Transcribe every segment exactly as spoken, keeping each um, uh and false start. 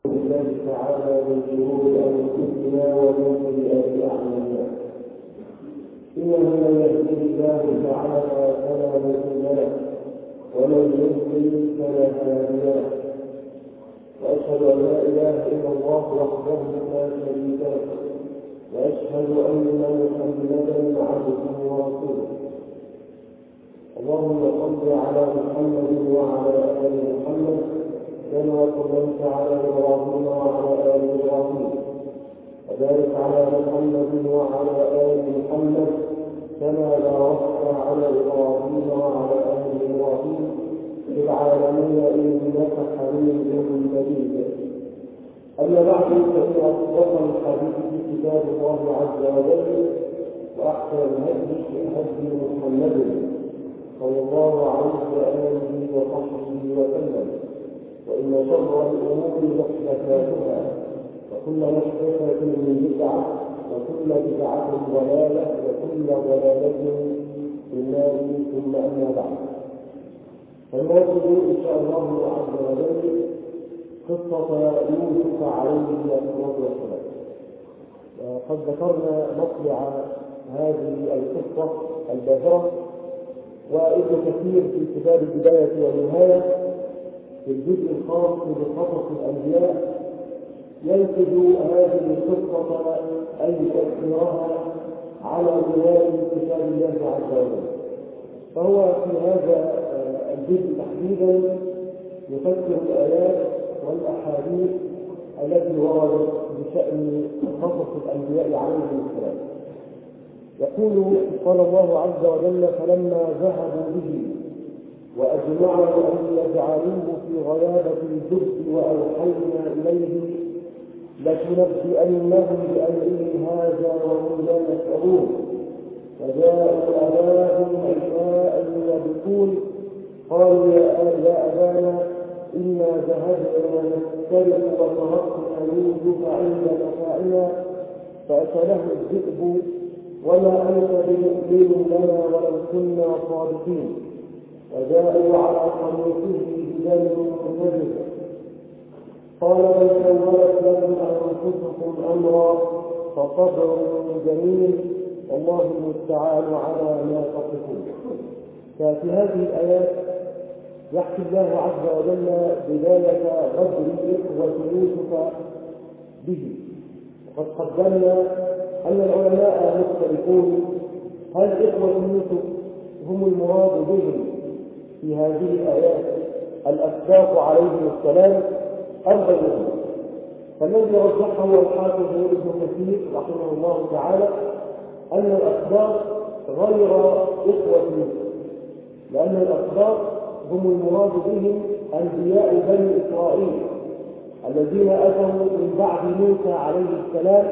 الله تعالى من شرور أنفسنا ومن سيئات أعمالنا. إنه من يهده الله تعالى فلا مضل له ومن يضلل فلا هادي له، وأشهد أن لا إله إلا الله وحده لا شريك له، وأشهد أن محمدا عبده ورسوله. اللهم صل على محمد وعلى آل محمد كما صليت على إبراهيم وعلى آل إبراهيم، وبارك على محمد وعلى آل محمد كما باركت على إبراهيم وعلى آل إبراهيم في العالمين إنك حميد مجيد. أما بعد، فإن أصدق الحديث كتاب الله عز وجل، وأحسن الهدي هدي محمد صلى الله عليه وآله وصحبه وسلم، وإن شر الأمور محدثاتها، وكل محدثة بدعة، وكل بدعة ضلالة، وكل ضلالة في النار، ثم أما بعد. فنواصل إن شاء الله عز وجل قصة يوسف عليه الصلاة والسلام. وقد ذكرنا مطلع هذه القصة الباهرة، وابن كثير في كتاب البداية والنهاية في الجزء الخاص بقصص الأنبياء ينتج هذه القصة أي تأثيرها على رواية كتاب الله عز وجل. فهو في هذا الجزء تحديدا يفسر الآيات والأحاديث التي وردت بشأن قصص الأنبياء عليهم السلام. يقول قال الله عز وجل: فلما ذهبوا به وأجمعوا أن يجعلوه في غيابة الجب وأوحينا إليه لتنبئنهم بأمره هذا وهم لا يشعرون، فجاءوا أباهم عشاء يبكون قالوا يا أبانا إنا ذهبنا نسترق وتركنا يوسف عند متاعنا فأكله الذئب وما أنت بمؤمن لنا ولو كنا صادقين. وجاءوا على قميصه بدم كذب قال بل سولت لكم أنفسكم أمرا فصبر جميل والله المستعان على ما تصفون. ففي هذه الآيات يحكي الله عز وجل بداية غدر إخوة يوسف به. وقد قدمنا أن العلماء مختلفون: هل إخوة يوسف هم المراد بهم في هذه الآيات الأسباط عليهم السلام أم غيرهم؟ فالذي رجحه الحافظ ابن كثير رحمه الله تعالى أن الأسباط غير إخوة يوسف، لأن الأسباط هم المراد بهم أنبياء بني إسرائيل الذين أتوا من بعد موسى عليه السلام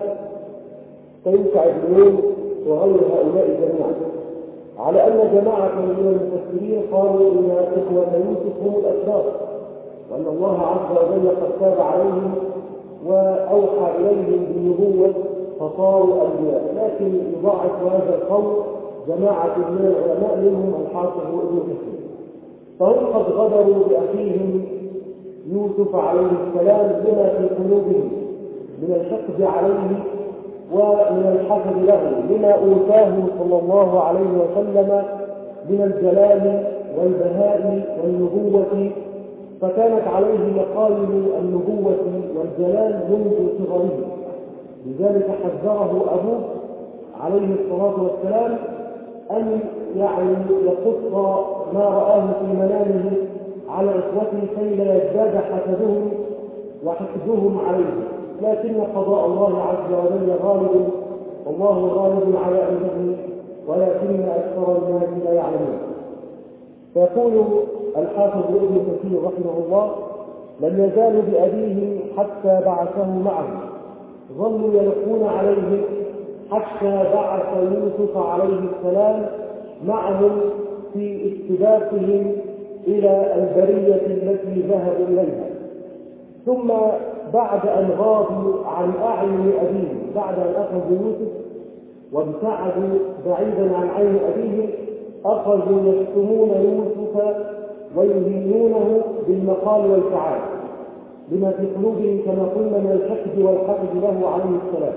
كيوسع بن نون وغير هؤلاء جميعا، على أن جماعة من المفسرين قالوا إن إخوة يوسف هم الأسباط، وأن الله عز وجل قد تاب عليهم وأوحى إليهم بالنبوة فصاروا أنبياء. لكن يضاعف هذا القول جماعة من العلماء منهم الحافظ ابن كثير، فهم قد غدروا بأخيهم يوسف عليه السلام لما في قلوبهم من الحقد عليه ومن الحسد له لما أوتاه صلى الله عليه وسلم من الجلال والبهاء والنبوة، فكانت عليه مقالب النبوة والجلال منذ صغره. لذلك حذره أبوه عليه الصلاة والسلام أن يعني يقص ما رآه في منامه على إخوته كي لا يزداد حسدهم وحقدهم عليه، لكن قضاء الله عز وجل غالب، والله غالب على أمره ولكن أكثر الناس لا يعلمون. فيقول الحافظ ابن كثير رحمه الله: لم يزالوا بأبيهم حتى بعثه معهم، ظلوا يلقون عليه حتى بعث يوسف عليه السلام معهم في استباقهم إلى البرية التي ذهبوا إليها. ثم بعد أن غابوا عن أعين أبيهم، بعد أن أخذوا يوسف وابتعدوا بعيدا عن عين أبيهم، أخذوا يشتمون يوسف ويهينونه بالمقال والفعال، لما في قلوبهم كما قلنا من الحقد والحقد له عليه السلام،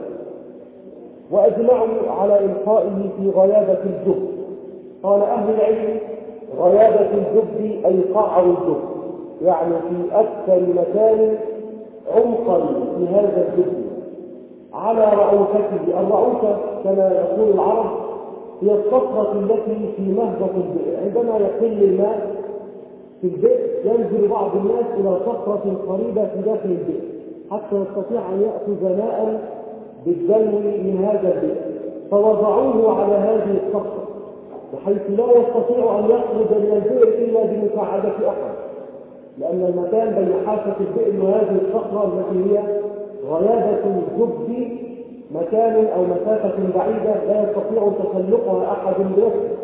وأجمعوا على إلقائه في غيابة الجب. قال أهل العلم غيابة الجب أي قعر الجب، يعني في أكثر مكان عمقا في هذا الجب على رؤوسته. الرؤوسة كما يقول العرب هي الصخرة التي في مهبط البئر، عندما يقل الماء في البئر ينزل بعض الناس إلى صخرة قريبة في داخل البئر حتى يستطيع أن يأخذ ماء بالدلو من هذا البئر، فوضعوه على هذه الصخرة بحيث لا يستطيع أن يخرج من البئر إلا بمساعدة أحد، لأن المكان بين حافة البئر وهذه الصخرة التي هي غيابة الجب مكان أو مسافة بعيدة لا يستطيع تسلقها أحد بنفسه،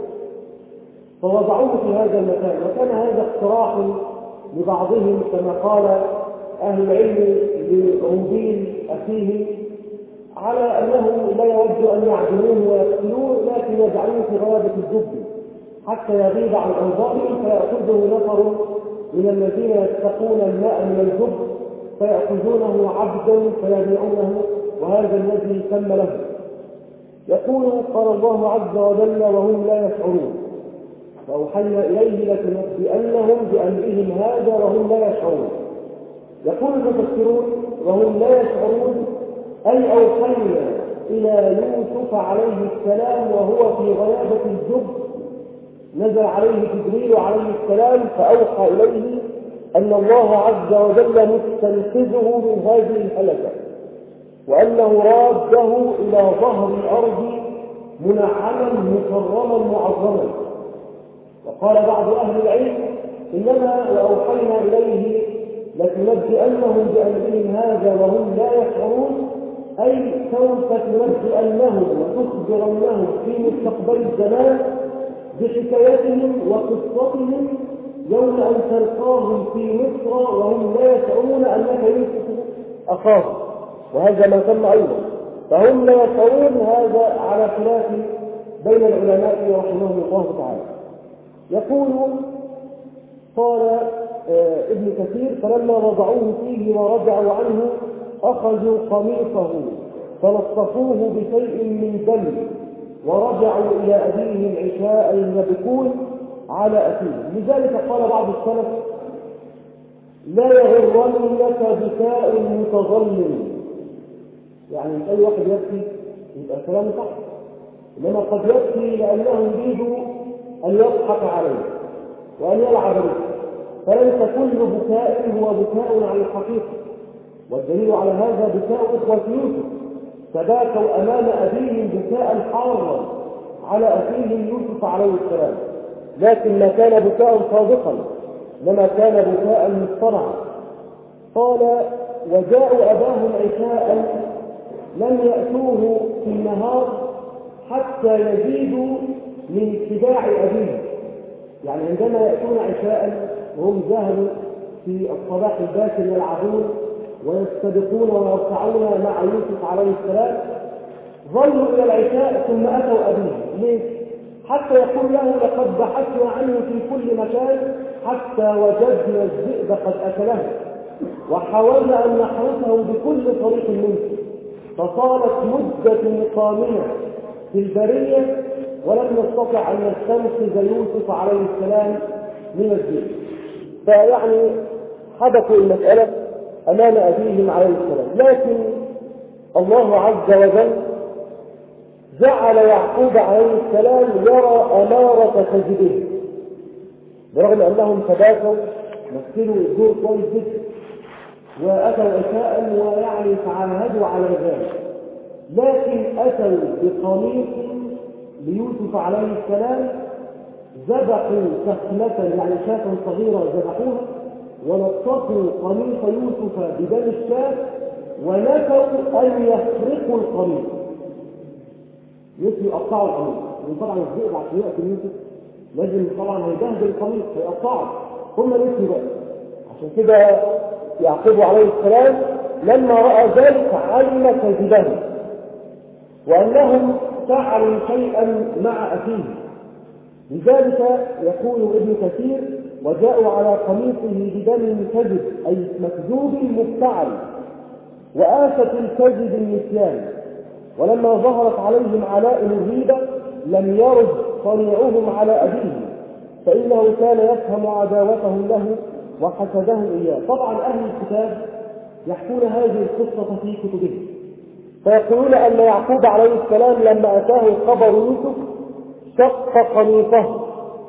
فوضعوه في هذا المكان. وكان هذا اقتراح لبعضهم كما قال أهل العلم لروبين أخيه على أنه لا يود أن يعدلوه ويقتلوه، لكن يجعلوه في غيابة الجب حتى يغيب عن أنظارهم فيأخذه نفر من الذين يتقون الماء من الجب فيأخذونه عبدا فيبيعونه، وهذا الذي تم له. يقول قال الله عز وجل وهم لا يشعرون فأوحينا إليه لتنبئنهم بأمرهم هذا وهم لا يشعرون. يقول المفسرون وهم لا يشعرون أي أوحينا إلى يوسف عليه السلام وهو في غيابة الجب، نزل عليه جبريل عليه السلام فأوحى إليه أن الله عز وجل مستنقذه من هذه الهلكة، وأنه راده إلى ظهر الأرض منعما مكرما معظما. وقال بعض أهل العلم إنما وأوحينا إليه لتنبئنهم بأمرهم هذا وهم لا يشعرون، أي سوف تنبئنهم وتخبرنهم في مستقبل الزمان بحكايتهم وقصتهم يوم أن تلقاهم في مصر وهم لا يشعرون أنك يوسف أخاهم، وهذا ما تم أيضا. فهم لا يشعرون، هذا على خلاف بين العلماء رحمهم الله تعالى. يقول قال آه ابن كثير فلما وضعوه فيه ورجعوا عنه أخذوا قميصه فلطفوه بشيء من دم ورجعوا إلى أبيهم عشاء يبكون على أخيه. لذلك قال بعض السلف لا يغرنك بكاء متظلم، يعني أي واحد يبكي يبقى كلام صح، إنما قد يبكي لأنه يريد أن يضحك عليه وأن يلعب به، فليس كل بكاء هو بكاء على الحقيقة. والدليل على هذا بكاء إخوة يوسف، تباكوا أمام أبيهم بكاء حارا على أخيهم يوسف عليه السلام، لكن ما كان بكاء صادقا لما كان بكاء مصطنعا. قال وجاءوا أباهم عشاء لم يأتوه في النهار حتى يزيدوا من اتباع أبيه، يعني عندما يأتون عشاء وهم ذهبوا في الصباح الباكر يلعبون ويستبقون ويرفعون مع يوسف عليه السلام، ظلوا إلى العشاء ثم أتوا أبيه. ليه؟ حتى يقول له لقد بحثنا عنه في كل مكان حتى وجدنا الذئب قد أكله وحاولنا أن نحرسه بكل طريق ممكن، فصارت مدة مقامنا في البرية ولم نستطع أن نستنقذ يوسف عليه السلام من الذئب. فيعني حدثوا المسألة أمام أبيهم عليه السلام، لكن الله عز وجل جعل يعقوب عليه السلام يرى أمارة كذبه، برغم أنهم تباكوا مثلوا الدور كويس جدا وأتوا عشاء ويعني تعاهدوا على ذلك، لكن أتوا بقميص ليوسف عليه السلام ذبحوا سخلة يعني شاة صغيرة ذبحوها ولطفوا قميص يوسف بدم الشاة ونسوا أن يفرقوا القميص، يوسف يقطعوا القميص، وطبعا الذئب عشان يأكل يوسف لازم طبعا هيبهدل القميص فيقطعه، هم نسوا بقى. عشان كده يعقوب عليه السلام لما رأى ذلك علم كذبهم وأنهم فعلوا شيئا مع أخيه. لذلك يقول ابن كثير وجاءوا على قميصه بدم كذب أي مكذوب مفتعل، وآفة الكذب النسيان. ولما ظهرت عليهم علائم الريبة لم يرد صنيعهم على أبيه، فإنه كان يفهم عداوتهم له وحسدهم إياه. طبعا أهل الكتاب يحكون هذه القصة في كتبهم، فيقولون أن يعقوب عليه السلام لما أتاه خبر يوسف شق قميصه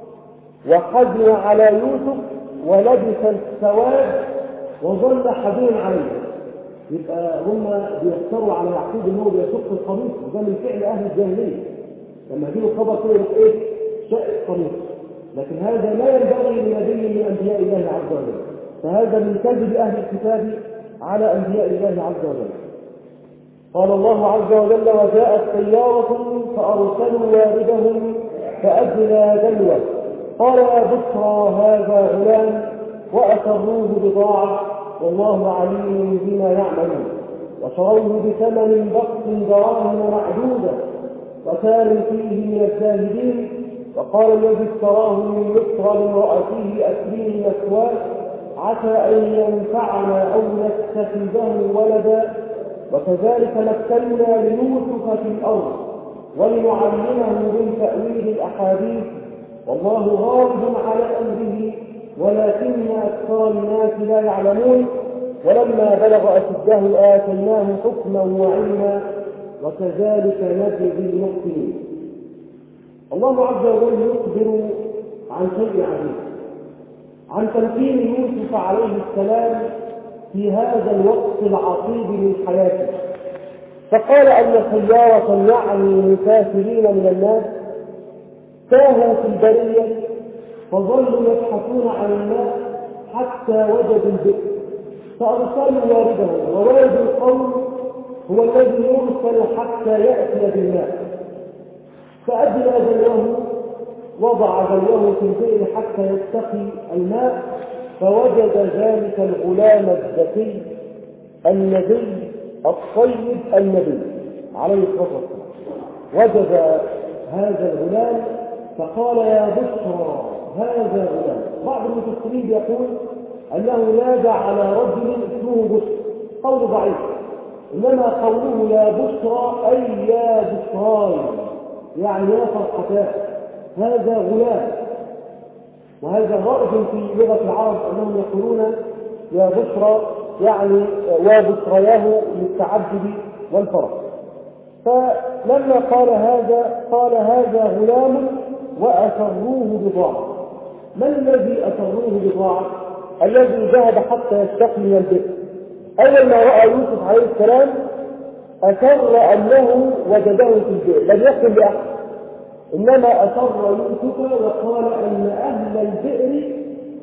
وحزن على يوسف ولبس السواد وظل حزين عليه. يبقى هم بيفتروا على يعقوب ان هو بيشق القميص، وده من فعل اهل الجاهليه. لما يجيله خبر كده يروح ايه؟ شق القميص. لكن هذا لا ينبغي لنبي من انبياء الله عز وجل، فهذا من كذب اهل الكتاب على انبياء الله عز وجل. قال الله عز وجل: وجاءت سيارة فأرسلوا واردهم فأدلى دلوه قال يا بشرى هذا غلام وأسروه بضاعة والله عليم بما يعملون وشروه بثمن بخس دراهم معدودة وكانوا فيه من الزاهدين. وقال الذي اشتراه من مصر لامرأته أكرمي مثواه عسى أن ينفعنا أو نتخذه ولدا وكذلك مكنا ليوسف في الأرض ولنعلمه من تأويل الأحاديث والله غالب على أمره ولكن أكثر الناس لا يعلمون. ولما بلغ أشده آتيناه حكما وعلما وكذلك نجزي المحسنين. الله عز وجل يخبر عن شيء عجيب، عن تمكين يوسف عليه السلام في هذا الوقت العصيب من حياته. فقال أن سيارة يعني مسافرين من الناس تاهوا في البرية فظلوا يبحثون عن الماء حتى وجدوا البئر فأرسلوا واردهم، ووارد القوم هو الذي يرسل حتى يأتي بالماء. فأدلى دلوه وضع دلوه في البئر حتى يستقي الماء فوجد ذلك الغلام الذكي النبي الطيب النبي عليه الصلاة والسلام. وجد هذا الغلام فقال يا بشرى هذا غلام. بعض المفسرين يقول أنه نادى على رجل اسمه بشرى، قول ضعيف، إنما قوله يا بشرى أي يا بشراي يعني يا فرحتاه هذا غلام. وهذا رائد في لغة العرب أنهم يقولون يا بشرى يعني وبشرياه للتعجب والفرح. فلما قال هذا قال هذا غلام وأسروه بضاعة. ما الذي أسروه بضاعة؟ الذي ذهب حتى يستقي من البئر. أول ما رأى يوسف عليه السلام أسر أنه وجده في البئر، لم يقل لأحد، إنما أسر يوسف وقال أن أهل البئر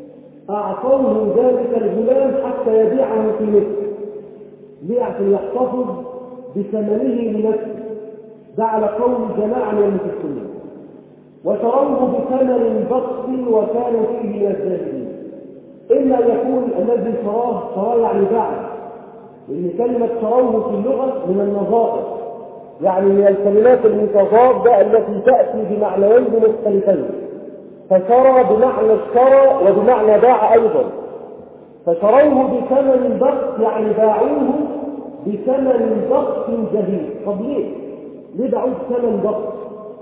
أعطوه ذلك الغلام حتى يبيعه في مصر ليعطي يحتفظ بثمنه لنفسه. ده على قول جماعة من المفسرين. وشروه بثمن بخس وكانوا فيه من الزاهدين. إما يكون الذي شراه شراه يعني باع، لأن كلمة شروه في اللغة من النظائر، يعني من الكلمات المتضادة التي تأتي بمعنيين مختلفين. فشرى بمعنى اشترى وبمعنى باع أيضا. فشروه بثمن بخس يعني باعوه بثمن بخس جهيد. طب ليه؟ ليه باعوه بثمن بخس؟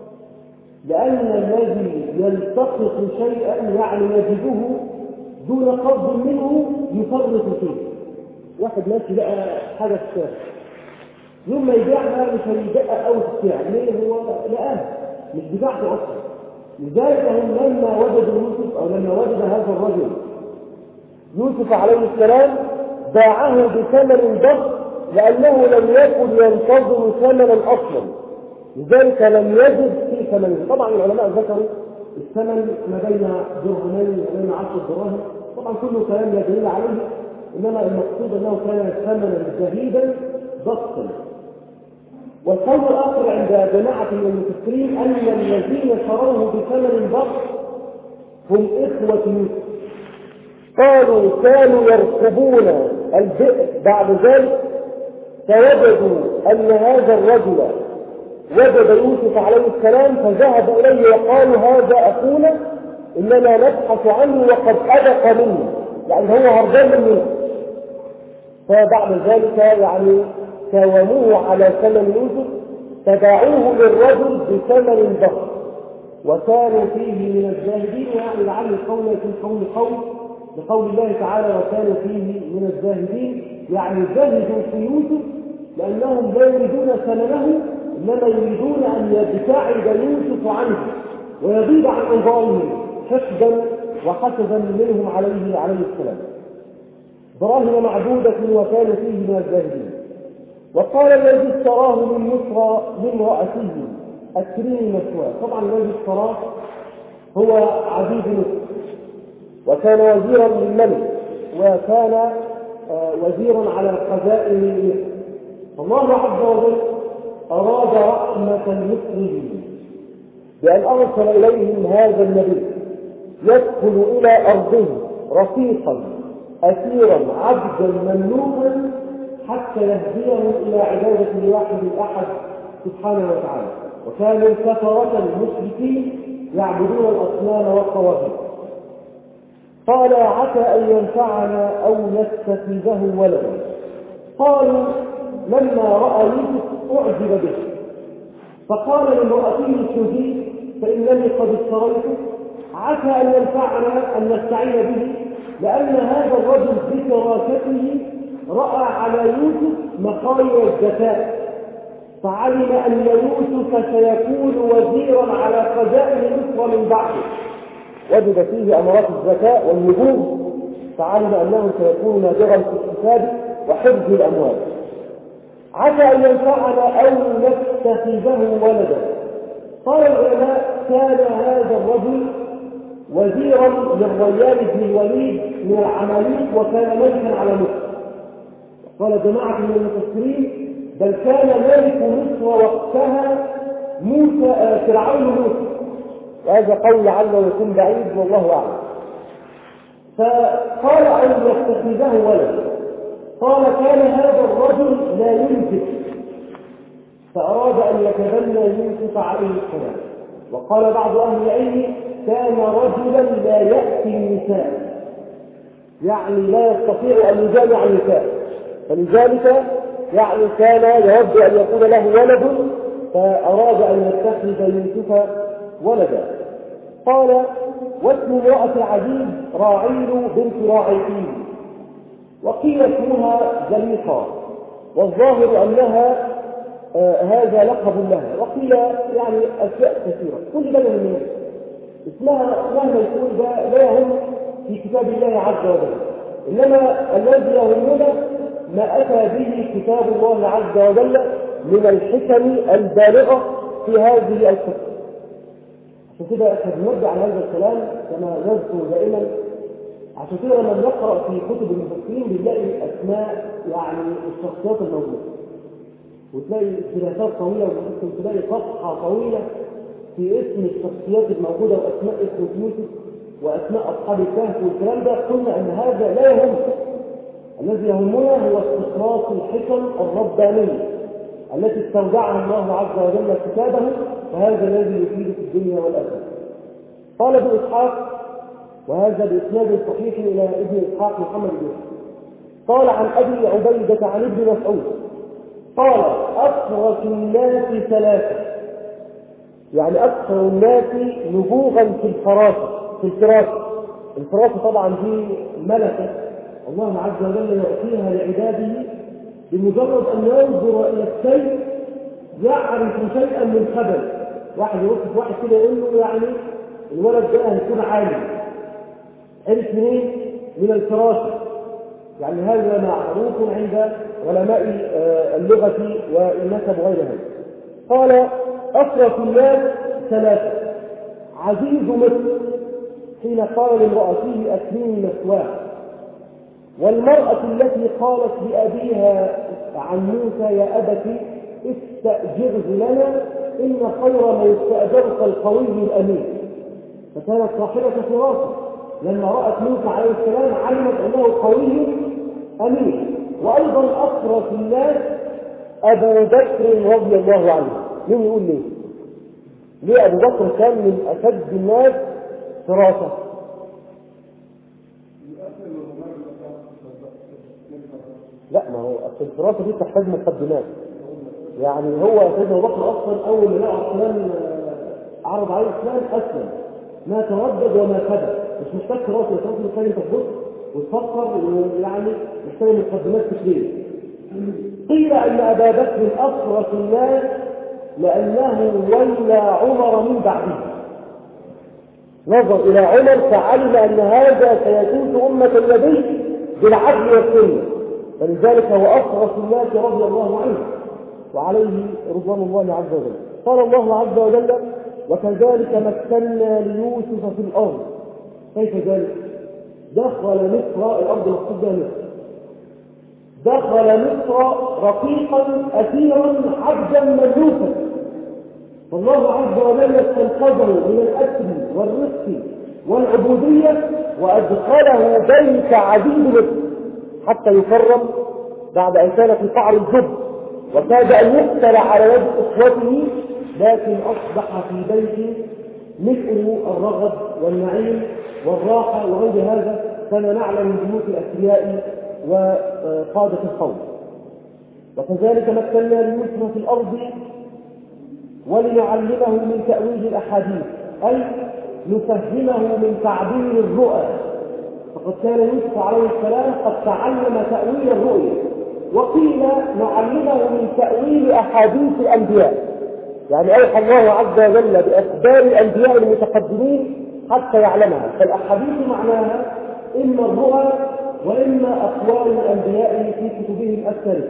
لأن الذي يلتقط شيئا يعني يجده دون قصد منه يفرط فيه. واحد ماشي لقى حاجة في الشارع، يوم ما يبيعها مش هيدقق قوي في السعر، ليه؟ هو لقاها مش بتاعته أصلا. لذلك هم لما وجدوا يوسف أو لما وجد هذا الرجل يوسف عليه السلام باعه بثمن بخس لأنه لم يكن ينتظر ثمنا أصلا، لذلك لم يجد في ثمنه. طبعا العلماء ذكروا الثمن ما بين درهمين وبين عشر دراهم، طبعا كله كلام لا دليل عليه، إنما المقصود أنه كان ثمنا زهيدا بخسا. والقول الآخر عند جماعة من المفسرين أن الذين شروه بثمن بخس هم إخوة يوسف. قالوا كانوا يركبون البئر بعد ذلك فوجدوا أن هذا الرجل وجد يوسف عليه السلام فذهب إليه وقالوا هذا أخونا إننا نبحث عنه وقد أبق منه، يعني هو هربان منه. فبعد ذلك يعني ساوموه على ثمن يوسف، فباعوه للرجل بثمن ضخم وكانوا فيه من الزاهدين. يعني لعل القول يكون قول قول لقول الله تعالى وكانوا فيه من الزاهدين، يعني زهدوا في يوسف لأنهم لا يريدون ثمنه، إنما يريدون أن يبتعد يوسف عنه ويغيب عن أنظارهم حقدا وحسدا منهم عليه عليه السلام. دراهم معدودة وكانوا فيه من الزاهدين. وقال الذي اشتراه من مصر لامرأته أكرمي مثواه. طبعا الذي اشتراه هو عبيد مصر، وكان وزيرا للملك، وكان وزيرا على الخزائن مصر. الله عز وجل أراد رحمة المسلمين بأن أرسل إليهم هذا النبي يدخل إلى أرضه رفيقا أسيرا عبدا مملوكا حتى يهديهم إلى عبادة الواحد الأحد سبحانه وتعالى. وكانوا كفرة المشركين يعبدون الأصنام والطواغيت. قال عسى أن ينفعنا أو نتخذه ولدا. قالوا لما رأى يوسف أعجب به، فقال لامرأته الشهيد فإنني قد اشتريته، عسى أن ينفعنا أن نستعين به، لأن هذا الرجل بشراكته رأى على يوسف مقايا الذكاء، فعلم أن يوسف سيكون وزيرا على خزائن مصر من بعده، وجد فيه أمارات الذكاء والنبوغ، فعلم أنه سيكون نابغا في الحساب وحفظ الأموال. عسى أن ينفعنا أو نتخذه ولدا. قال العلماء كان هذا الرجل وزيرا للريان بن الوليد من العماليق وكان ملكا على مصر. قال جماعة من المفسرين بل كان ملك مصر وقتها موسى فرعون موسى، وهذا قول لعله يكون بعيد والله أعلم. فقال أن يتخذه ولدا. قال كان هذا الرجل لا ينفق، فأراد أن يتبنى يوسف عليه السلام. وقال بعض أهل العلم كان رجلا لا يأتي النساء، يعني لا يستطيع أن يجامع النساء، فلذلك يعني كان يود أن يكون له ولد، فأراد أن يتخذ يوسف ولدا. قال واسم امرأة العزيز راعيل بنت راعيل، وقيل اسمها زليقة، والظاهر أنها آه هذا لقب لها، وقيل يعني أشياء كثيرة. كل ده من اسمها مهما يكون ده لا يهم في كتاب الله عز وجل، إنما الذي يهمنا ما أتى به كتاب الله عز وجل من الحكم البالغة في هذه القصة. عشان كده احنا بنرجع على هذا الكلام كما نذكر دائما. عشان كده لما نقرأ في كتب المفسرين بنلاقي أسماء يعني الشخصيات الموجودة، وتلاقي خلافات طويلة، وممكن تلاقي صفحة طويلة في اسم الشخصيات الموجودة وأسماء اسم يوسف وأسماء أصحاب الكهف والكلام ده. قلنا أن هذا لا يهم، الذي يهمنا هو استخلاص الحكم الربانية التي استودعها الله عز وجل كتابه، فهذا الذي يفيد في الدنيا والآخرة. قال ابن إسحاق، وهذا بإسناد صحيح إلى ابن إسحاق محمد بن قال عن أبي عبيدة عن ابن مسعود قال أفرس الناس ثلاثة، يعني أكثر الناس نبوغا في الفراسة في الفراسة الفراسة طبعا دي ملكة الله عز وجل يعطيها لعباده بمجرد أن ينظر إلى الشيء يعرف شيئا من خبل. واحد يوصف واحد كده يقول له يعني الولد ده هيكون عالم، عرف منين؟ من الفراسة. يعني هذا معروف عند علماء اللغة والنسب وغيرها. قال أفرس الناس ثلاثة، عزيز مصر حين قال لامرأته أكرمي مثواه، والمرأة التي قالت لأبيها عن موسى يا أبت استأجره لنا إن خير من استأجرك القوي الأمين، فكانت صاحبة فراسة لما رأت موسى عليه السلام علمت أنه قوي أمين. وأيضا أفرس الناس أبو بكر رضي الله عنه. مين يقول ليه؟ ليه أبو بكر كان من أشد الناس الفراسة. لا، ما هو الفراسة دي تحتاج مقدمات. يعني هو سيدنا أبو بكر أصلا أول ما لقى الإسلام عرض عليه الإسلام أسلم، ما تردد وما كذب، مش محتاج فراسة، فراسة محتاج تبص وتفكر، يعني محتاج مقدمات كتير. قيل أن أبا بكر أفرس الناس لأنه ولى عمر من بعده، نظر إلى عمر فعلم أن هذا سيسوس أمة النبي بالعدل والسنة، فلذلك هو أفرس الناس رضي الله عنه وعليه رضوان الله عز وجل. قال الله عز وجل: وكذلك مكنا ليوسف في الأرض. كيف ذلك؟ دخل مصر، الأرض مقصودها مصر، دخل مصر رقيقا أسيرا عبدا مملوكا، فالله عز وجل استنقذه من الأسر والرزق والعبودية وأدخله بيت عبيد مصر حتى يكرم بعد أن كان في قعر الجب وكاد أن يقتل على يد أخوته، لكن أصبح في بيت ملء الرغد والنعيم والراحة وغير هذا كما نعلم من بيوت الأثرياء وقادة القوم. وكذلك مكنا ليوسف في الأرض ولنعلمه من تأويل الأحاديث، أي نفهمه من تعبير الرؤى، فقد كان يوسف عليه السلام قد تعلم تأويل الرؤيا، وقيل نعلمه من تأويل أحاديث الأنبياء، يعني أوحى الله عز وجل بأخبار الأنبياء المتقدمين حتى يعلمها، فالأحاديث معناها إما الرؤى وإما أقوال الأنبياء في كتبهم الثالثة.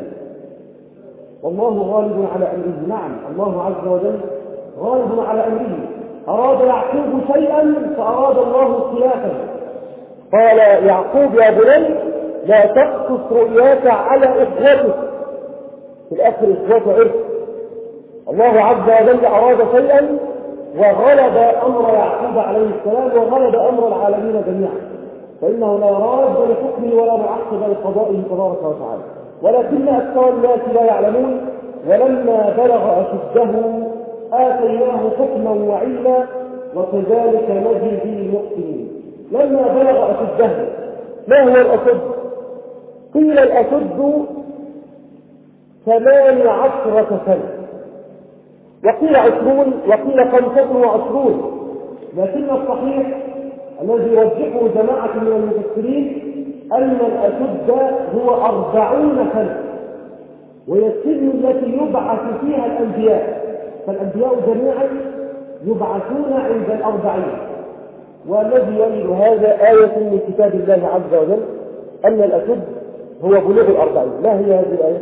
والله غالب على أمره. نعم، الله عز وجل غالب على أمره. أراد يعقوب شيئا فأراد الله خلافه. قال يعقوب: يا بني لا تقصص رؤياك على إخوتك. في الآخر إخوته عرف. الله عز وجل أراد شيئا وغلب أمر يعقوب عليه السلام وغلب أمر العالمين جميعا، فإنه لا راد لحكمه ولا معقب لقضائه تبارك وتعالى، ولكن أكثر الناس لا يعلمون. ولما بلغ أشده آتيناه حكما وعلما وكذلك نجزي المحسنين. لما بلغ أشده، ما هو الأشد؟ قيل الأشد ثمان عشرة سنة، وقيل عشرون، وقيل خمسة وعشرون، لكن الصحيح الذي يرجحه جماعة من المفسرين أن الأشد هو أربعون سنة، وهي السن التي يبعث فيها الأنبياء، فالأنبياء جميعا يبعثون عند الأربعين. والذي يلي هذا آية من كتاب الله عز وجل أن الأشد هو بلوغ الأربعين. ما هي هذه الآية؟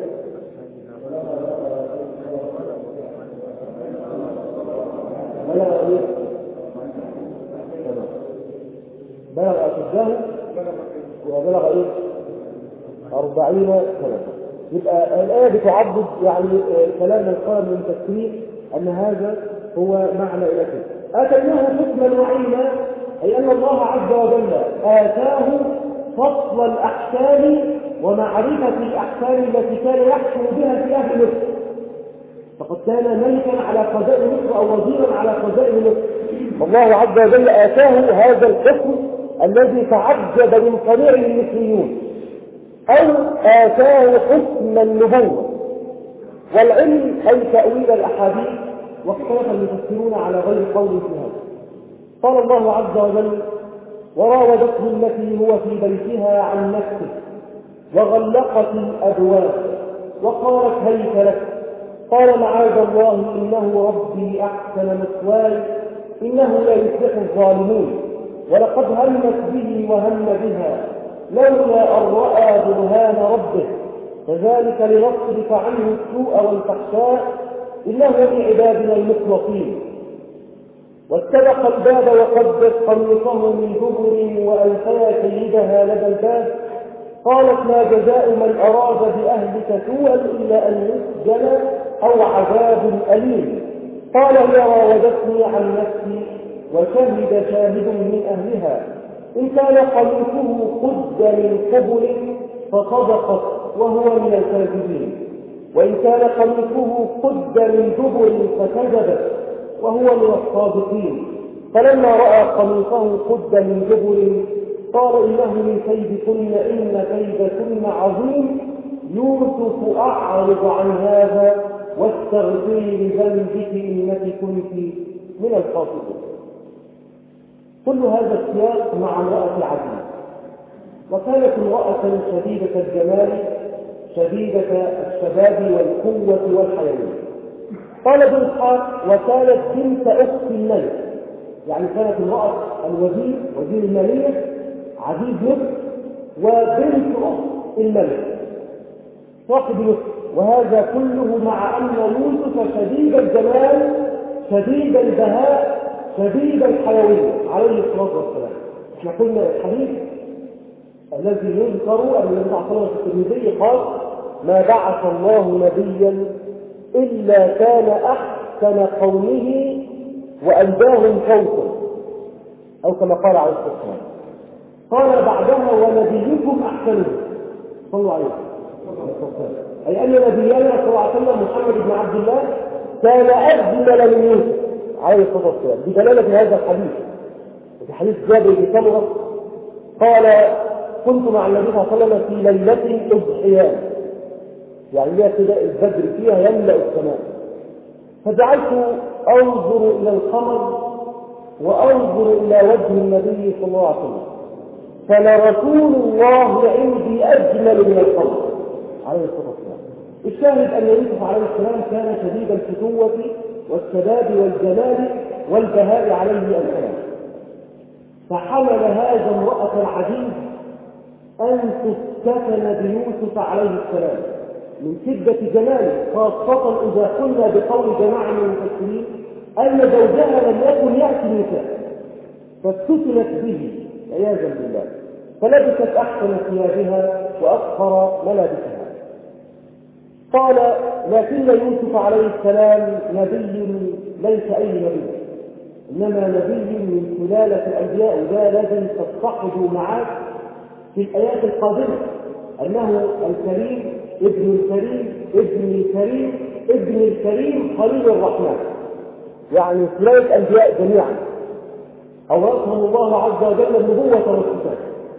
بلغ أشده وبلغ إيه؟ أربعين سنة. يبقى الآية بتعبد يعني كلام القائل من تفسير أن هذا هو معنى الأشد. آتيناه حكما وعلما، أي أن الله عز وجل آتاه فصل الأحكام ومعرفة الأحكام التي كان يحكم بها في أهل مصر، فقد كان ملكا على خزائن مصر أو وزيرا على خزائن مصر، والله عز وجل آتاه هذا الحكم الذي تعجب من صنيع المصريون، أو آتاه حكم النبوة والعلم أي تأويل الأحاديث، واختلف المفسرون على غير قول في هذا. قال الله عز وجل: وراودته التي هو في بيتها عن نفسه وغلقت الأبواب وقالت هيت لك، قال معاذ الله إنه ربي أحسن مثواي إنه لا يفلح الظالمون، ولقد همت به وهم بها لولا أن رأى برهان ربه كذلك لنصرف عنه السوء والفحشاء إنه من عبادنا المخلصين. واستبق الباب وقدت قميصه من دبر وألقيا سيدها لدى الباب، قالت: ما جزاء من أراد بأهلك سوءا إلا أن يسجن أو عذاب أليم. قال: هي راودتني عن نفسي وشهد شاهد من أهلها إن كان قميصه قد من قبل فصدقت وهو من الكاذبين، وإن كان قميصه قد من دبر فكذبت وهو من الصادقين. فلما رأى قميصه قد من دبر قال إنه من كيدكن إن كيدكن عظيم يوسف أعرض عن هذا واستغفري لذنبك إنك كنت من الخاطئين. كل هذا السياق مع امرأة العزيز، وكانت امرأة شديدة الجمال شديدة الشباب والقوة والحيوية. قال ابن إسحاق وكانت بنت أخت الملك، يعني كانت امرأة الوزير وزير المالية عزيز مصر وبنت أخت الملك صاحب مصر، وهذا كله مع أن يوسف شديد الجمال شديد البهاء شديد الحيوية عليه الصلاة والسلام. احنا قلنا الحديث الذي يذكر أن النبي صلى الله عليه وسلم في الترمذي قال ما بعث الله نبيا إلا كان أحسن قومه وأنداهم صوتا، أو كما قال عليه الصلاة والسلام. قال بعدها ونبيكم أحسنه صلوا عليه وسلم، أي أن نبينا صلى الله عليه وسلم محمد بن عبد الله كان أجمل من يوسف عليه الصلاة والسلام، بدلالة هذا الحديث. في حديث جابر بن سمرة قال كنت مع النبي صلى الله عليه وسلم في ليلة أضحيان، يعني ليلة كده البدر فيها يملأ السماء، فجعلت أنظر إلى القمر وأنظر إلى وجه النبي صلى الله عليه وسلم فلرسول الله عندي أجمل من القمر عليه الصلاة والسلام. الشاهد أن يوسف عليه السلام كان شديد الفتوة والشباب والجمال والبهاء عليه السلام، فحمل هذا امرأة العزيز أن تستكن بيوسف عليه السلام من شدة جماله، خاصة إذا قلنا بقول جماعة من المفسرين أن زوجها لم يكن يأتي النساء فاستكنت به عياذا بالله، فلبست أحسن ثيابها وأطهر ملابسها. قال لكن يوسف عليه السلام نبي ليس أي نبي، إنما نبي من سلالة الأنبياء، وده لازم تستحضروا معاه في الآيات القادمة أنه الكريم ابن الكريم ابن الكريم ابن الكريم خليل الرحمن، يعني سلالة أنبياء جميعا أورثهم الله عز وجل النبوة والكتاب.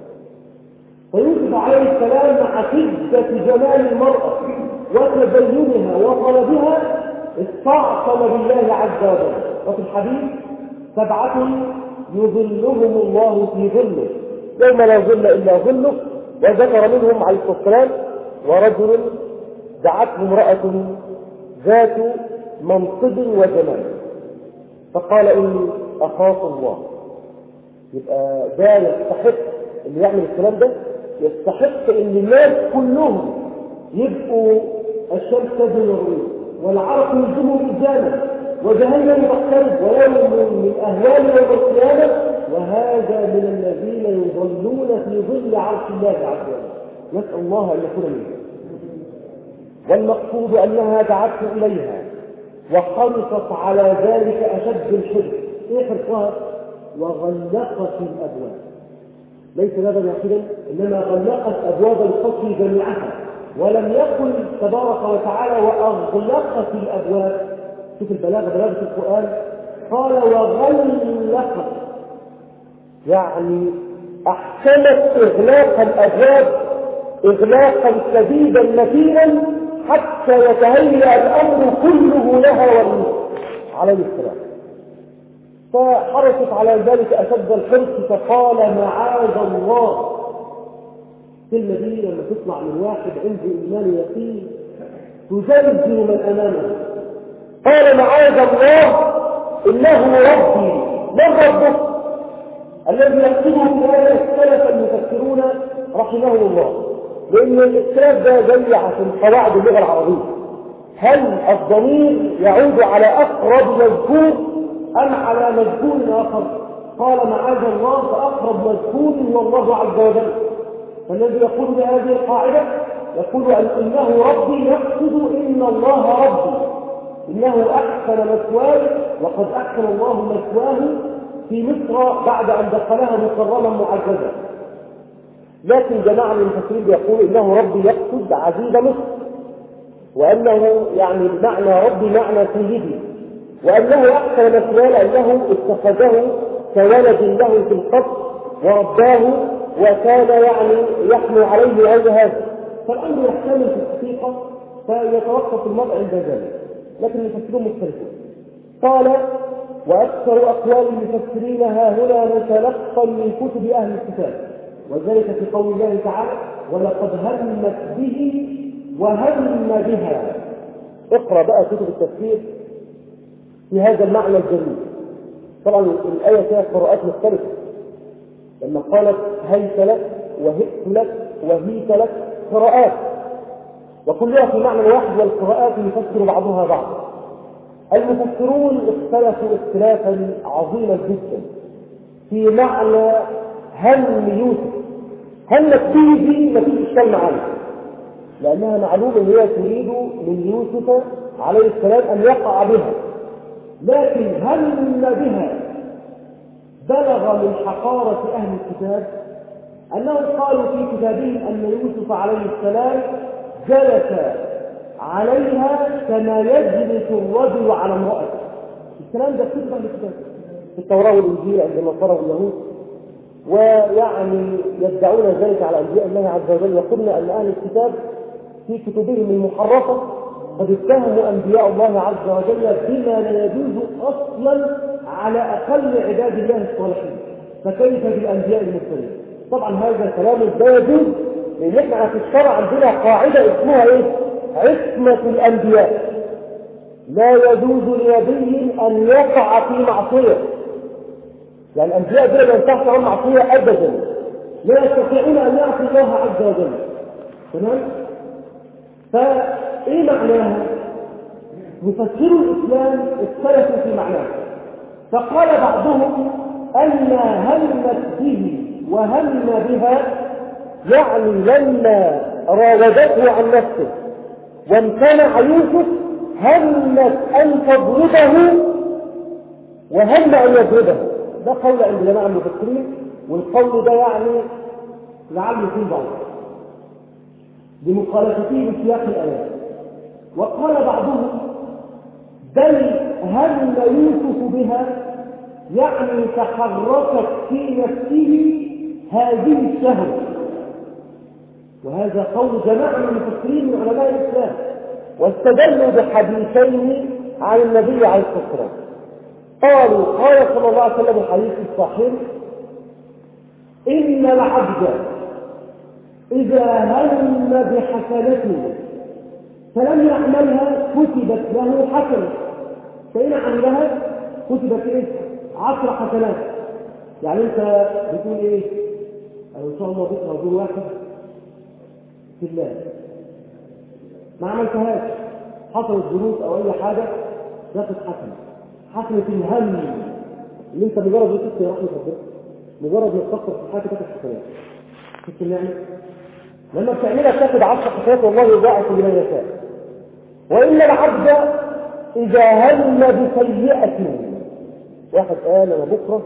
فيوسف عليه السلام مع شدة جمال المرأة وتزينها وطلبها استعصم بالله عز وجل. وفي الحديث سبعة يظلهم الله في ظله يوم لا ظل إلا ظله، وذكر منهم عليه الصلاة والسلام ورجل دعته امرأة ذات منصب وجمال فقال إني أخاف الله. يبقى ده يستحق اللي يعمل الكلام ده، يستحق ان الناس كلهم يبقوا الشمس تجري الغروب والعرق يلزمه بالجانب وجهنم تقترب ويوم من اهوال يوم القيامه، وهذا من الذين يظلون في ظل عرش الله عز وجل. نسال الله ان يكون منهم. والمقصود انها دعته اليها وحرصت على ذلك اشد الحرص. ايه حرصها؟ وغلقت الابواب، ليس بابا واحدا انما غلقت ابواب القصر جميعها، ولم يقل تبارك وتعالى واغلقت الابواب. شوف البلاغه بلاغه القران، قال وغلقت، يعني احسنت اغلاق الابواب اغلاقا شديدا متينا حتى يتهيأ الامر كله لها وليوسف عليه السلام. فحرصت على ذلك أشد الحرص، فقال معاذ الله. كلمة دي لما تطلع من واحد عنده إيمان يقين تزلزل من أمامه. قال معاذ الله إنه ربي. من ربك؟ الذي يقصده في آية السلف المفسرون رحمه الله، لأن الاختلاف ده جاي عشان قواعد اللغة العربية. هل الضمير يعود على أقرب مذكور أم على مذكور آخر؟ قال معاذ الله فأقرب مذكور هو الله عز وجل. فالذي يقول بهذه القاعدة يقول أن إنه ربي يقصد إن الله ربي، إنه أحسن مثواه وقد أحسن الله مثواه في مصر بعد أن دخلها مكرما معززا. لكن جماعة من المفسرين يقول إنه ربي يقصد عزيز مصر، وأنه يعني بمعنى ربي معنى سيدي، وأنه أحسن مثواه لأنه اتخذه كولد له في القصر ورباه وكان يعني يحمل عليه غير هذا. فالأمر يحتمل في الحقيقة فيتوقف المرء عند ذلك، لكن المفسرون مختلفون. قال وأكثر أقوال المفسرين ها هنا متلقى من كتب أهل الكتاب، وذلك في قول الله تعالى ولقد همت به وهم بها. اقرأ بقى كتب التفسير في هذا المعنى الجميل. طبعا الآية فيها قراءات مختلفة، لما قالت هيت لك وهئت لك وهيت لك قراءات وكلها في معنى واحد، والقراءات يفسر بعضها بعضا. المفسرون اختلفوا اختلافا عظيما جدا في معنى هم يوسف. همت به دي ما فيش اشكال معانا، لانها معلوم ان هي تريد من يوسف عليه السلام ان يقع بها، لكن هم بها بلغ من حقارة اهل الكتاب انهم قالوا في كتابهم ان يوسف عليه السلام جلس عليها كما يجلس الرجل على امرأته. الكلام ده كتب اهل الكتاب في التوراة والانجيل عند النصارى واليهود، ويعني يدعون ذلك على انبياء الله عز وجل. وقلنا ان اهل الكتاب في كتبهم المحرفة قد اتهموا انبياء الله عز وجل بما لا يجوز اصلا على اقل عباد الله الصالحين، فكيف بالانبياء المرسلين؟ طبعا هذا كلام لا يجوز، لان احنا في الشرع عندنا قاعده اسمها ايه؟ عصمه الانبياء. لا يجوز لنبي ان يقع في معصيه، يعني الانبياء دول ما ينفعش لهم معصيه ابدا، لا يستطيعون ان يعصوا الله عز وجل. تمام؟ فايه معناها؟ مفسرو الاسلام اختلفوا في معناه، فقال بعضهم ان همت به وهم بها يعني لما راودته عن نفسه وامتنع يوسف همت ان تضربه وهم ان يضربه. ده قول عند جماعه المفسرين، والقول ده يعني لعله يكون ضعيف بمخالفته بسياق الايات. وقال بعضهم بل هم يوسف بها يعني تحركت في نفسه هذه الشهوة، وهذا قول جماعة من المفسرين من علماء الإسلام، واستدلوا بحديثين عن النبي عليه الصلاة والسلام. قالوا قال صلى الله عليه وسلم الحديث الصحيح إن العبد إذا هم بحسنة فلم يعملها كتبت له حسنة، فإن عملها كتبت إيه؟ عشر حسنات. يعني أنت بتقول إيه؟ أنا إن شاء الله بكرة أقول واحد في الله ما عملتهاش، حصلت ظروف أو أي حاجة تاخد حسنة. حسنة الهم اللي أنت مجرد ما تكتب رحمة ربنا، مجرد ما تفكر في حاجة تاخد حسنات. شفت النعمة؟ لما بتعملها تاخد عشر حسنات والله يضاعف لمن يشاء. وإن العبد إذا هم بسيئة، واحد قال أنا بكرة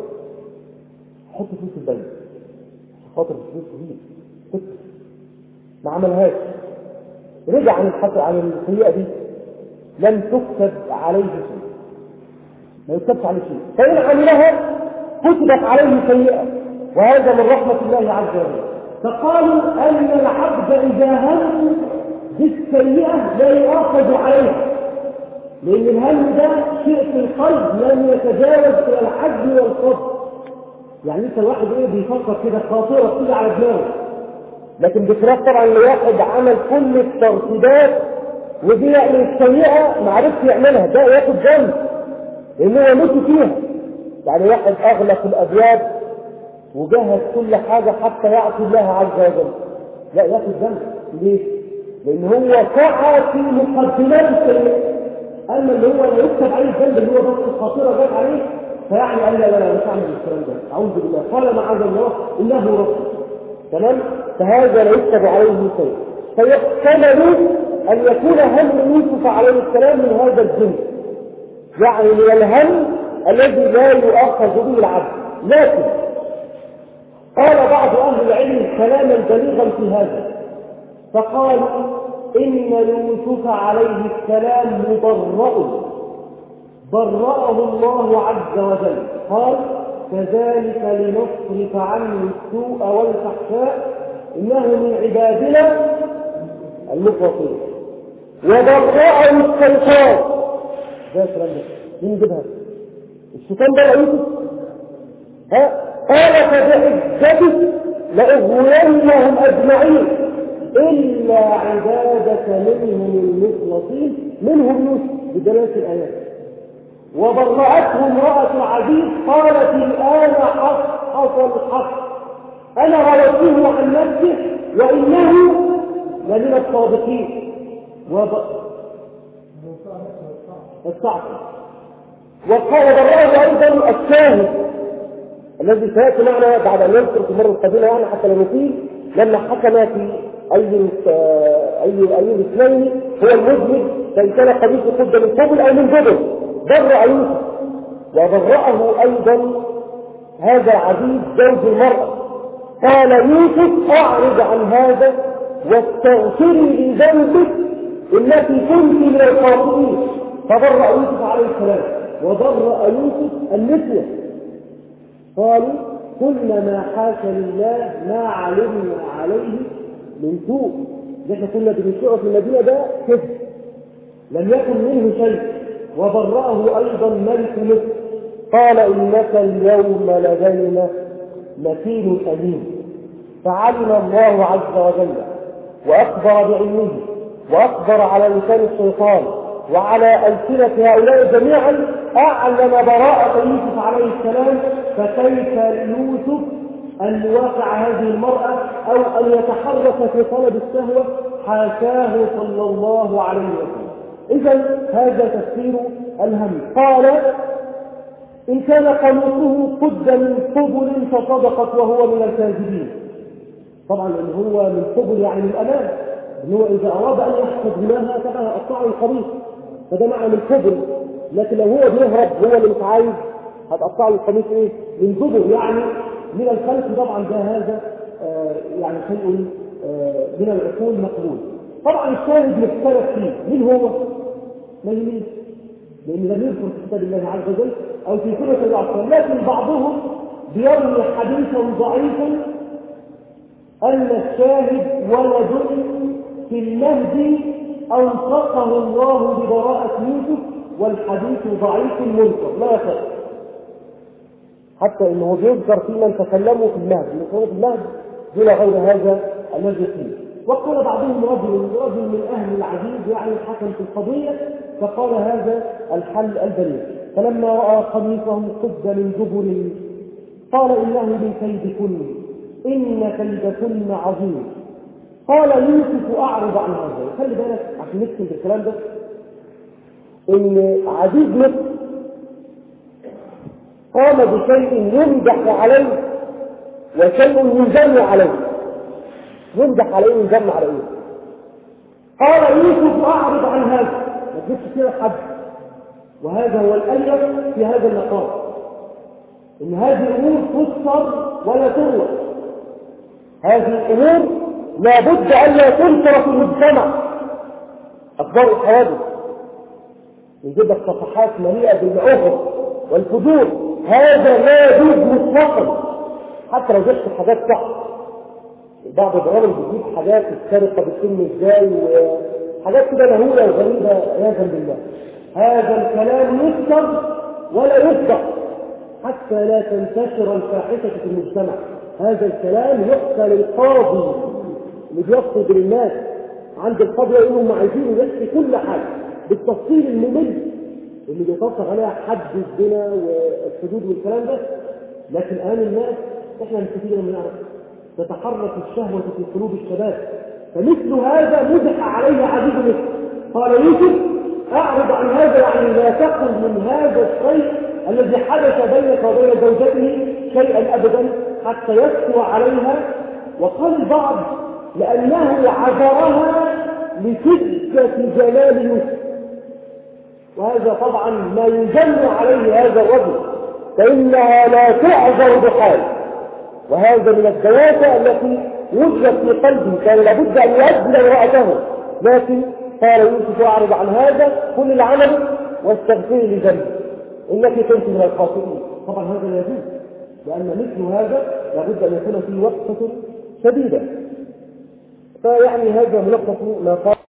حط فلوس البنك خاطر فلوس كبير، ما عملهاش، رجع عن الحسن عن السيئة دي لم تكتب عليه شيء، ما يكتبش عليه شيء. فإن عملها كتبت عليه سيئة، وهذا من رحمة الله عز وجل. فقالوا أن العبد إذا هم بالسيئة لا يؤاخذ عليها، لأن الهم ده شيء في القلب لم يتجاوز إلى العجز والفضل. يعني انت الواحد ايه بيفكر كده خاطره كده على دماغه، لكن بخلاف طبعا اللي واحد عمل كل الترتيبات ودي يعني السيئه ما عرفش يعملها، ده ياخد ذنب لان هو مشي فيها. يعني واحد اغلق الابواب وجهز كل حاجه حتى يعصي الله عز وجل، لا ياخد ذنب. ليه؟ لان هو سعى في مقدمات السيئه. اما اللي هو لا يكتب عليه الذنب اللي هو بس الخاطره جت عليه، فيعني قال لا لا لا مش هعمل الكلام ده، اعوذ بالله، قال معاذ الله انه رب. تمام؟ فهذا لا يكتب عليه شيء. فيحتمل ان يكون هم يوسف عليه السلام من هذا الجنس، يعني من الهم الذي لا يؤاخذ به العبد. لكن قال بعض اهل العلم كلاما بليغا في هذا، فقال ان يوسف عليه السلام مضرأ برأه الله عز وجل. قال كذلك لنصرف عنه السوء والفحشاء إنه من عبادنا المخلصين. وبرأه الشيطان. ده الكلام ده مين يجيبها؟ الشيطان ده رئيسه. ها قال فبعزتك لأغوينهم أجمعين إلا عبادك منهم المخلصين منهم يوسف بدلالة الآيات. وبرأته امرأة العزيز قالت الآن حق حصل حق أنا راودته عن نفسه وإنه لمن الصادقين. وب... وقال برأه أيضا الشاهد الذي سيأتي معنا بعد أن نذكر في المرة القادمة يعني حتى لا نطيل لما حكم في أي أي أي الاثنين هو المذنب فإن كان قميص قد من قبل أو من قبل. برأ يوسف. وبرأه أيضا هذا عزيز زوج المرأة. قال يوسف أعرض عن هذا واستغفري لذنبك التي كنت من الخاطئين. فبرأ يوسف عليه السلام. وبرأ يوسف النسوة قالوا كل ما حاش لله ما علمنا عليه من سوء. نحن كنا بنشوفه في المدينة ده كذب لم يكن منه شيء. وبرأه أيضا ملك مصر قال إنك اليوم لدينا مكين أمين. فعلم الله عز وجل وأخبر بعلمه وأخبر على لسان الشيطان وعلى ألسنة هؤلاء جميعا أعلم براءة يوسف عليه السلام. فكيف يوسف أن يوافع هذه المرأة أو أن يتحرك في طلب الشهوة؟ حاشاه صلى الله عليه وسلم. إذا هذا تفسير الهم. قال إن كان قميصه قد من قبل فصدقت وهو من الكاذبين. طبعا إن هو من قبل يعني من الأمام. إن هو إذا أراد أن يحفظ منها تبقى أقطع القميص فده معنى من قبل. لكن لو هو بيهرب هو اللي مش عايز هتقطع القميص إيه؟ من قبل يعني من الخلف. طبعا ده هذا آه يعني شيء آه من العقول مقبول. طبعا الشاهد مختلف فيه مين هو؟ ما يمين لأن لم يذكر في كتاب الله عز وجل أو في سنة الله عليه وسلم. لكن بعضهم بيروي حديثا ضعيفا أن الشاهد ولد في المهدي أنطقه الله ببراءة يوسف والحديث ضعيف منكر لا يصح. حتى إنه بيذكر في من تكلموا في المهدي يقولوا في المهدي دون غير هذا الذي فيه. وقال بعضهم رجل رجل من أهل العزيز يعني الحكم في القضية فقال هذا الحل البريء. فلما رأى قميصه قد من دبر قال إنه من كيدكن إن كيدكن عظيم. قال يوسف أعرض عن هذا. خلي بالك عشان نكتب بالكلام ده إن عزيز مصر قام بشيء يمدح عليه وشيء يذم عليه. يمدح عليه ويذم عليه. قال يوسف أعرض عن هذا ما تجيبش كده حد. وهذا هو الألف في هذا المقام إن هذه الأمور تذكر ولا تروى. هذه الأمور لابد أن لا تنشر في المجتمع. أخبار الحوادث يجيب لك صفحات مليئة بالعهر والفجور هذا لا يجوز مطلقا حتى لو جبت حاجات صح. بعض البرامج بتجيب حاجات السرقة بتتم ازاي وحاجات كده مهولة وغريبة عياذا بالله. هذا الكلام يذكر ولا يصدق حتى لا تنتشر الفاحشة في المجتمع. هذا الكلام يحكى للقاضي اللي بيقصد بالناس عند القاضي يقولوا هم عايزين يحكي كل حاجة بالتفصيل الممل اللي بيتصل عليها حد الزنا والحدود والكلام ده. لكن الآن الناس احنا نستفيد من نعرف تتحرك الشهوة في قلوب الشباب. فمثل هذا مدح عليه عزيز مصر. قال يوسف أعرض عن هذا يعني لا تقل من هذا الشيء الذي حدث بينك وبين زوجته شيئا أبدا حتى يسوى عليها. وقال البعض لأنه عذرها لشدة جلال يوسف. وهذا طبعا ما يجن عليه هذا الرجل فإنها لا تعذر بحال. وهذا من الدوافع التي وجدت في قلبه كان لابد أن يبلغ امرأته. لكن قال يوسف أعرض عن هذا كل العمل واستغفر لذنبه. إنك كنت من الخاسرين. طبعا هذا لا يجوز، لأن مثل هذا لابد أن يكون فيه وقفة شديدة. فيعني هذا ملخص ما قال